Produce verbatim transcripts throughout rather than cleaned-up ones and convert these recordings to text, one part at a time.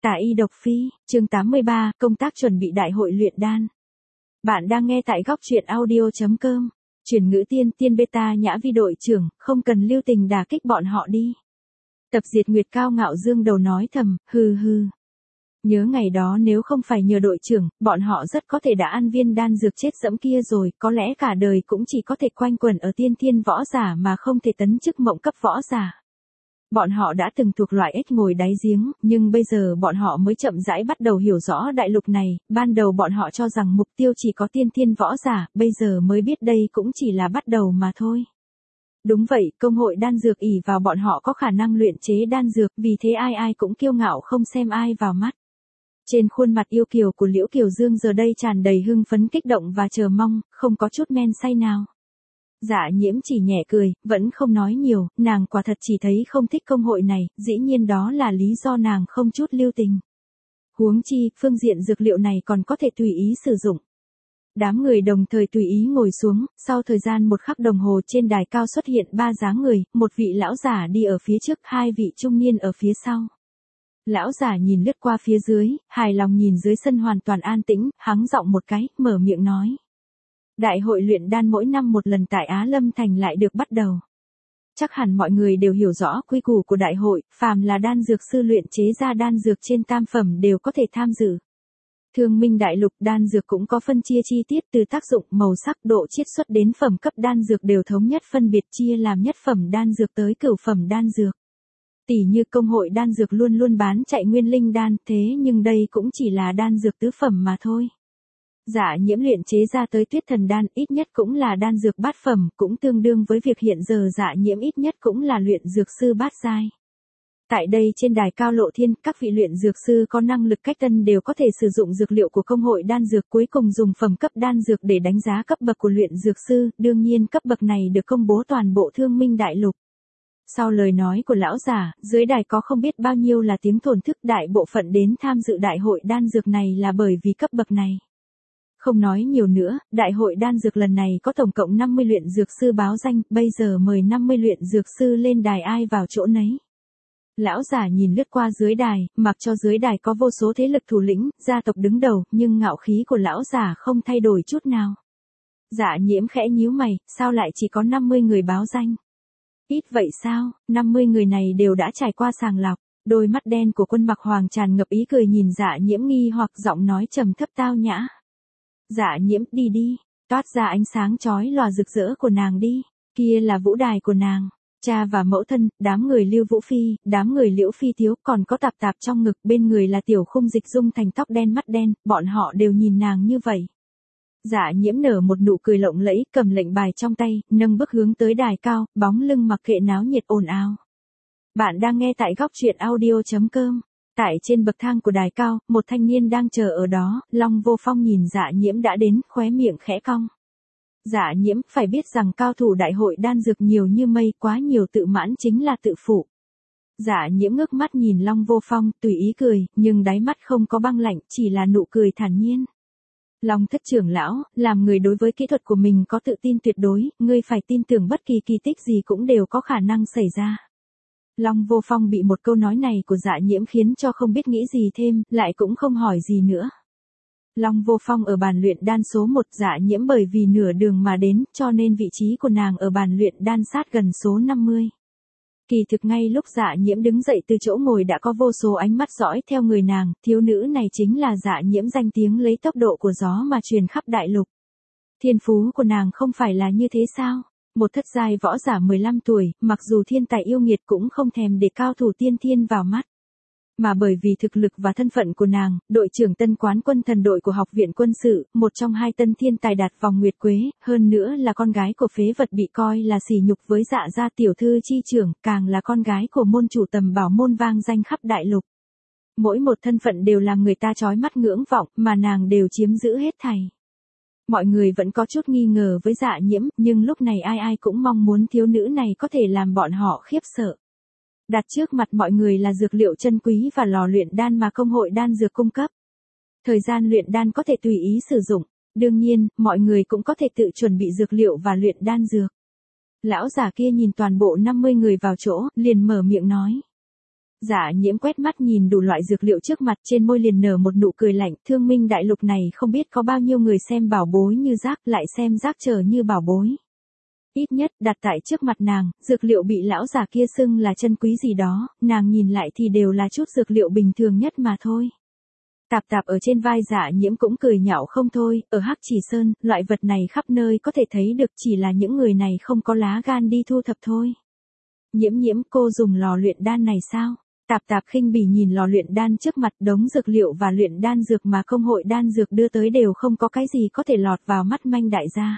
Tả y độc phi, chương tám mươi ba, công tác chuẩn bị đại hội luyện đan. Bạn đang nghe tại góc truyện audio chấm com. Chuyển ngữ tiên tiên beta nhã vi đội trưởng, không cần lưu tình đả kích bọn họ đi. Tập diệt nguyệt cao ngạo dương đầu nói thầm, hừ hừ. Nhớ ngày đó nếu không phải nhờ đội trưởng, bọn họ rất có thể đã ăn viên đan dược chết dẫm kia rồi, có lẽ cả đời cũng chỉ có thể quanh quẩn ở tiên thiên võ giả mà không thể tấn chức mộng cấp võ giả. Bọn họ đã từng thuộc loại ếch ngồi đáy giếng, nhưng bây giờ bọn họ mới chậm rãi bắt đầu hiểu rõ đại lục này, ban đầu bọn họ cho rằng mục tiêu chỉ có tiên thiên võ giả, bây giờ mới biết đây cũng chỉ là bắt đầu mà thôi. Đúng vậy, công hội đan dược ỷ vào bọn họ có khả năng luyện chế đan dược, vì thế ai ai cũng kiêu ngạo không xem ai vào mắt. Trên khuôn mặt yêu kiều của Liễu Kiều Dương giờ đây tràn đầy hưng phấn kích động và chờ mong, không có chút men say nào. Dạ Nhiễm chỉ nhẹ cười, vẫn không nói nhiều, nàng quả thật chỉ thấy không thích công hội này, dĩ nhiên đó là lý do nàng không chút lưu tình. Huống chi, phương diện dược liệu này còn có thể tùy ý sử dụng. Đám người đồng thời tùy ý ngồi xuống, sau thời gian một khắc đồng hồ trên đài cao xuất hiện ba dáng người, một vị lão giả đi ở phía trước, hai vị trung niên ở phía sau. Lão giả nhìn lướt qua phía dưới, hài lòng nhìn dưới sân hoàn toàn an tĩnh, hắng giọng một cái, mở miệng nói. Đại hội luyện đan mỗi năm một lần tại Á Lâm Thành lại được bắt đầu. Chắc hẳn mọi người đều hiểu rõ quy củ của đại hội, phàm là đan dược sư luyện chế ra đan dược trên tam phẩm đều có thể tham dự. Thương Minh đại lục đan dược cũng có phân chia chi tiết từ tác dụng, màu sắc, độ chiết xuất đến phẩm cấp đan dược đều thống nhất phân biệt chia làm nhất phẩm đan dược tới cửu phẩm đan dược. Tỷ như công hội đan dược luôn luôn bán chạy nguyên linh đan, thế nhưng đây cũng chỉ là đan dược tứ phẩm mà thôi. Dạ Nhiễm luyện chế ra tới tuyết thần đan ít nhất cũng là đan dược bát phẩm, cũng tương đương với việc hiện giờ Dạ Nhiễm ít nhất cũng là luyện dược sư bát giai. Tại đây trên đài cao lộ thiên, các vị luyện dược sư có năng lực cách tân đều có thể sử dụng dược liệu của công hội đan dược, cuối cùng dùng phẩm cấp đan dược để đánh giá cấp bậc của luyện dược sư, đương nhiên cấp bậc này được công bố toàn bộ Thương Minh đại lục. Sau lời nói của lão giả, dưới đài có không biết bao nhiêu là tiếng thổn thức, đại bộ phận đến tham dự đại hội đan dược này là bởi vì cấp bậc này. Không nói nhiều nữa, đại hội đan dược lần này có tổng cộng năm mươi luyện dược sư báo danh, bây giờ mời năm mươi luyện dược sư lên đài ai vào chỗ nấy. Lão giả nhìn lướt qua dưới đài, mặc cho dưới đài có vô số thế lực thủ lĩnh, gia tộc đứng đầu, nhưng ngạo khí của lão giả không thay đổi chút nào. Dạ Nhiễm khẽ nhíu mày, sao lại chỉ có năm mươi người báo danh? Ít vậy sao, năm mươi người này đều đã trải qua sàng lọc. Đôi mắt đen của Quân Mặc Hoàng tràn ngập ý cười nhìn Dạ Nhiễm nghi hoặc giọng nói trầm thấp tao nhã. Dạ Nhiễm, đi đi, toát ra ánh sáng chói lòa rực rỡ của nàng đi, kia là vũ đài của nàng. Cha và mẫu thân, đám người Lưu Vũ Phi, đám người Liễu Phi thiếu, còn có tạp tạp trong ngực, bên người là Tiểu Khung Dịch Dung thành tóc đen mắt đen, bọn họ đều nhìn nàng như vậy. Dạ Nhiễm nở một nụ cười lộng lẫy, cầm lệnh bài trong tay, nâng bước hướng tới đài cao, bóng lưng mặc kệ náo nhiệt ồn ào. Bạn đang nghe tại góc truyện audio chấm com. Tại trên bậc thang của đài cao, một thanh niên đang chờ ở đó, Long Vô Phong nhìn Dạ Nhiễm đã đến, khóe miệng khẽ cong. Dạ Nhiễm, phải biết rằng cao thủ đại hội đan dược nhiều như mây, quá nhiều tự mãn chính là tự phụ. Dạ Nhiễm ngước mắt nhìn Long Vô Phong, tùy ý cười, nhưng đáy mắt không có băng lạnh, chỉ là nụ cười thản nhiên. Long thất trưởng lão, làm người đối với kỹ thuật của mình có tự tin tuyệt đối, ngươi phải tin tưởng bất kỳ kỳ tích gì cũng đều có khả năng xảy ra. Long Vô Phong bị một câu nói này của Dạ Nhiễm khiến cho không biết nghĩ gì thêm, lại cũng không hỏi gì nữa. Long Vô Phong ở bàn luyện đan số một, Dạ Nhiễm bởi vì nửa đường mà đến, cho nên vị trí của nàng ở bàn luyện đan sát gần số năm mươi. Kỳ thực ngay lúc Dạ Nhiễm đứng dậy từ chỗ ngồi đã có vô số ánh mắt dõi theo người nàng, thiếu nữ này chính là Dạ Nhiễm danh tiếng lấy tốc độ của gió mà truyền khắp đại lục. Thiên phú của nàng không phải là như thế sao? Một thất giai võ giả mười lăm tuổi, mặc dù thiên tài yêu nghiệt cũng không thèm để cao thủ tiên thiên vào mắt. Mà bởi vì thực lực và thân phận của nàng, đội trưởng tân quán quân thần đội của học viện quân sự, một trong hai tân thiên tài đạt vòng nguyệt quế, hơn nữa là con gái của phế vật bị coi là sỉ nhục với Dạ gia tiểu thư chi trưởng, càng là con gái của môn chủ tầm bảo môn vang danh khắp đại lục. Mỗi một thân phận đều làm người ta chói mắt ngưỡng vọng, mà nàng đều chiếm giữ hết thảy. Mọi người vẫn có chút nghi ngờ với Dạ Nhiễm, nhưng lúc này ai ai cũng mong muốn thiếu nữ này có thể làm bọn họ khiếp sợ. Đặt trước mặt mọi người là dược liệu chân quý và lò luyện đan mà công hội đan dược cung cấp. Thời gian luyện đan có thể tùy ý sử dụng, đương nhiên, mọi người cũng có thể tự chuẩn bị dược liệu và luyện đan dược. Lão giả kia nhìn toàn bộ năm mươi người vào chỗ, liền mở miệng nói. Dạ Nhiễm quét mắt nhìn đủ loại dược liệu trước mặt, trên môi liền nở một nụ cười lạnh, Thương Minh đại lục này không biết có bao nhiêu người xem bảo bối như rác, lại xem rác trở như bảo bối. Ít nhất đặt tại trước mặt nàng, dược liệu bị lão già kia xưng là chân quý gì đó, nàng nhìn lại thì đều là chút dược liệu bình thường nhất mà thôi. Tạp tạp ở trên vai Dạ Nhiễm cũng cười nhạo không thôi, ở Hắc Chỉ Sơn, loại vật này khắp nơi có thể thấy được, chỉ là những người này không có lá gan đi thu thập thôi. Nhiễm Nhiễm, cô dùng lò luyện đan này sao? Tạp tạp khinh bỉ nhìn lò luyện đan trước mặt, đống dược liệu và luyện đan dược mà công hội đan dược đưa tới đều không có cái gì có thể lọt vào mắt manh đại gia.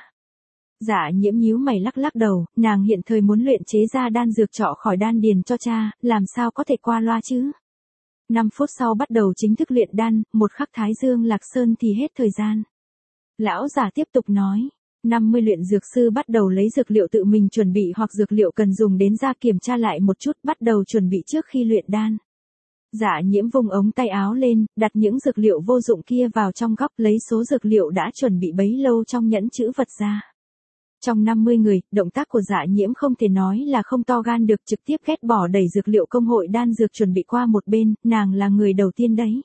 Dạ Nhiễm nhíu mày lắc lắc đầu, nàng hiện thời muốn luyện chế ra đan dược trọ khỏi đan điền cho cha, làm sao có thể qua loa chứ? năm phút sau bắt đầu chính thức luyện đan, một khắc Thái Dương Lạc Sơn thì hết thời gian. Lão giả tiếp tục nói, năm mươi luyện dược sư bắt đầu lấy dược liệu tự mình chuẩn bị hoặc dược liệu cần dùng đến ra kiểm tra lại một chút, bắt đầu chuẩn bị trước khi luyện đan. Dạ Nhiễm vùng ống tay áo lên, đặt những dược liệu vô dụng kia vào trong góc, lấy số dược liệu đã chuẩn bị bấy lâu trong nhẫn chữ vật ra. Trong năm mươi người, động tác của Dạ Nhiễm không thể nói là không to gan được, trực tiếp ghét bỏ đẩy dược liệu công hội đan dược chuẩn bị qua một bên, nàng là người đầu tiên đấy.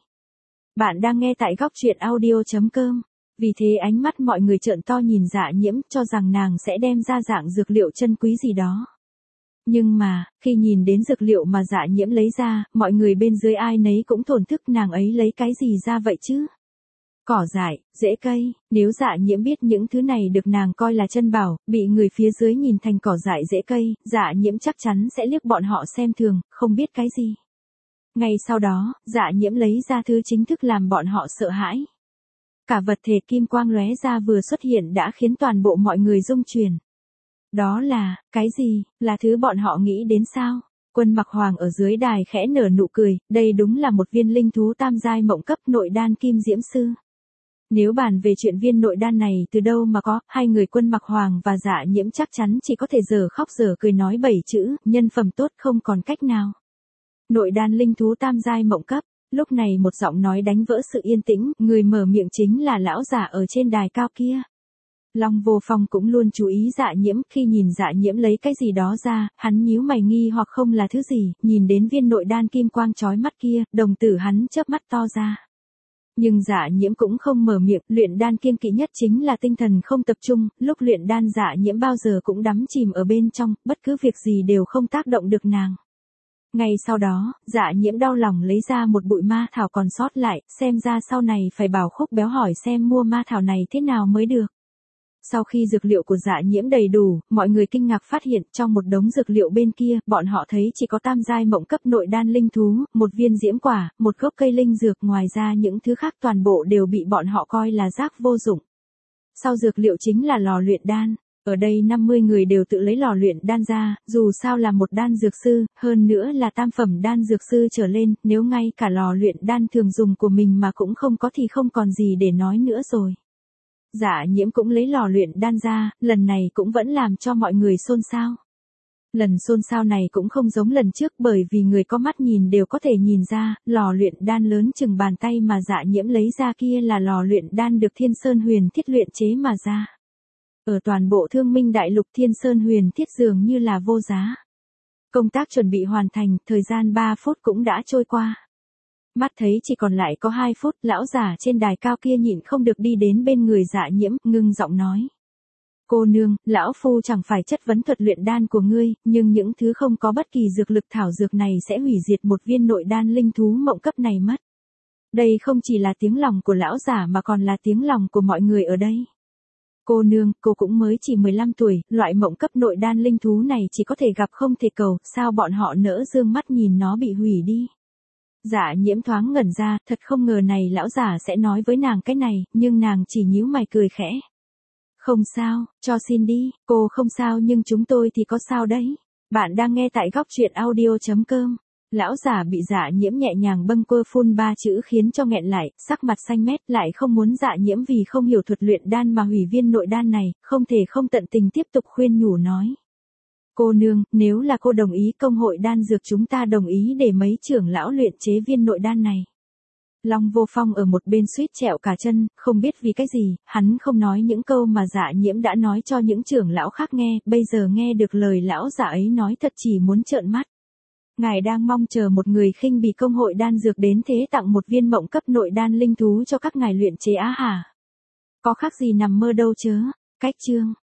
Bạn đang nghe tại góc truyện audio chấm com. Vì thế ánh mắt mọi người trợn to nhìn Dạ Nhiễm, cho rằng nàng sẽ đem ra dạng dược liệu chân quý gì đó. Nhưng mà, khi nhìn đến dược liệu mà Dạ Nhiễm lấy ra, mọi người bên dưới ai nấy cũng thổn thức, nàng ấy lấy cái gì ra vậy chứ? Cỏ dại, rễ cây, nếu Dạ Nhiễm biết những thứ này được nàng coi là chân bảo, bị người phía dưới nhìn thành cỏ dại rễ cây, Dạ Nhiễm chắc chắn sẽ liếc bọn họ xem thường, không biết cái gì. Ngay sau đó, Dạ Nhiễm lấy ra thứ chính thức làm bọn họ sợ hãi. Cả vật thể kim quang lóe ra vừa xuất hiện đã khiến toàn bộ mọi người rung chuyển. Đó là, cái gì, là thứ bọn họ nghĩ đến sao? Quân Mặc Hoàng ở dưới đài khẽ nở nụ cười, đây đúng là một viên linh thú tam giai mộng cấp nội đan kim diễm sư. Nếu bàn về chuyện viên nội đan này từ đâu mà có, hai người Quân Mặc Hoàng và Dạ Nhiễm chắc chắn chỉ có thể giờ khóc giờ cười nói bảy chữ, nhân phẩm tốt không còn cách nào. Nội đan linh thú tam giai mộng cấp. Lúc này một giọng nói đánh vỡ sự yên tĩnh, người mở miệng chính là lão giả ở trên đài cao kia. Long Vô Phong cũng luôn chú ý Dạ Nhiễm, khi nhìn Dạ Nhiễm lấy cái gì đó ra, hắn nhíu mày nghi hoặc không là thứ gì, nhìn đến viên nội đan kim quang chói mắt kia, đồng tử hắn chớp mắt to ra. Nhưng Dạ Nhiễm cũng không mở miệng, luyện đan kiêng kỵ nhất chính là tinh thần không tập trung, lúc luyện đan Dạ Nhiễm bao giờ cũng đắm chìm ở bên trong, bất cứ việc gì đều không tác động được nàng. Ngay sau đó, Dạ Nhiễm đau lòng lấy ra một bụi ma thảo còn sót lại, xem ra sau này phải bảo Khúc Béo hỏi xem mua ma thảo này thế nào mới được. Sau khi dược liệu của Dạ Nhiễm đầy đủ, mọi người kinh ngạc phát hiện trong một đống dược liệu bên kia, bọn họ thấy chỉ có tam giai mộng cấp nội đan linh thú, một viên diễm quả, một gốc cây linh dược, ngoài ra những thứ khác toàn bộ đều bị bọn họ coi là rác vô dụng. Sau dược liệu chính là lò luyện đan. Ở đây năm mươi người đều tự lấy lò luyện đan ra, dù sao là một đan dược sư, hơn nữa là tam phẩm đan dược sư trở lên, nếu ngay cả lò luyện đan thường dùng của mình mà cũng không có thì không còn gì để nói nữa rồi. Dạ Nhiễm cũng lấy lò luyện đan ra, lần này cũng vẫn làm cho mọi người xôn xao. Lần xôn xao này cũng không giống lần trước bởi vì người có mắt nhìn đều có thể nhìn ra, lò luyện đan lớn chừng bàn tay mà Dạ Nhiễm lấy ra kia là lò luyện đan được Thiên Sơn Huyền Thiết luyện chế mà ra. Ở toàn bộ Thương Minh đại lục Thiên Sơn Huyền Thiết dường như là vô giá. Công tác chuẩn bị hoàn thành, thời gian ba phút cũng đã trôi qua. Mắt thấy chỉ còn lại có hai phút, lão giả trên đài cao kia nhịn không được đi đến bên người Dạ Nhiễm, ngưng giọng nói. Cô nương, lão phu chẳng phải chất vấn thuật luyện đan của ngươi, nhưng những thứ không có bất kỳ dược lực thảo dược này sẽ hủy diệt một viên nội đan linh thú mộng cấp này mất. Đây không chỉ là tiếng lòng của lão giả mà còn là tiếng lòng của mọi người ở đây. Cô nương, cô cũng mới chỉ mười lăm tuổi, loại mộng cấp nội đan linh thú này chỉ có thể gặp không thể cầu, sao bọn họ nỡ dương mắt nhìn nó bị hủy đi. Dạ Nhiễm thoáng ngẩn ra, thật không ngờ này lão giả sẽ nói với nàng cái này, nhưng nàng chỉ nhíu mày cười khẽ. Không sao, cho xin đi, cô không sao nhưng chúng tôi thì có sao đấy. Bạn đang nghe tại góc truyện audio chấm com. Lão giả bị Dạ Nhiễm nhẹ nhàng bâng quơ phun ba chữ khiến cho nghẹn lại, sắc mặt xanh mét, lại không muốn Dạ Nhiễm vì không hiểu thuật luyện đan mà hủy viên nội đan này, không thể không tận tình tiếp tục khuyên nhủ nói. Cô nương, nếu là cô đồng ý công hội đan dược chúng ta đồng ý để mấy trưởng lão luyện chế viên nội đan này. Long Vô Phong ở một bên suýt trẹo cả chân, không biết vì cái gì, hắn không nói những câu mà Dạ Nhiễm đã nói cho những trưởng lão khác nghe, bây giờ nghe được lời lão giả ấy nói thật chỉ muốn trợn mắt. Ngài đang mong chờ một người khinh bỉ công hội đan dược đến thế tặng một viên mộng cấp nội đan linh thú cho các ngài luyện chế á hả? Có khác gì nằm mơ đâu chớ. Cách chương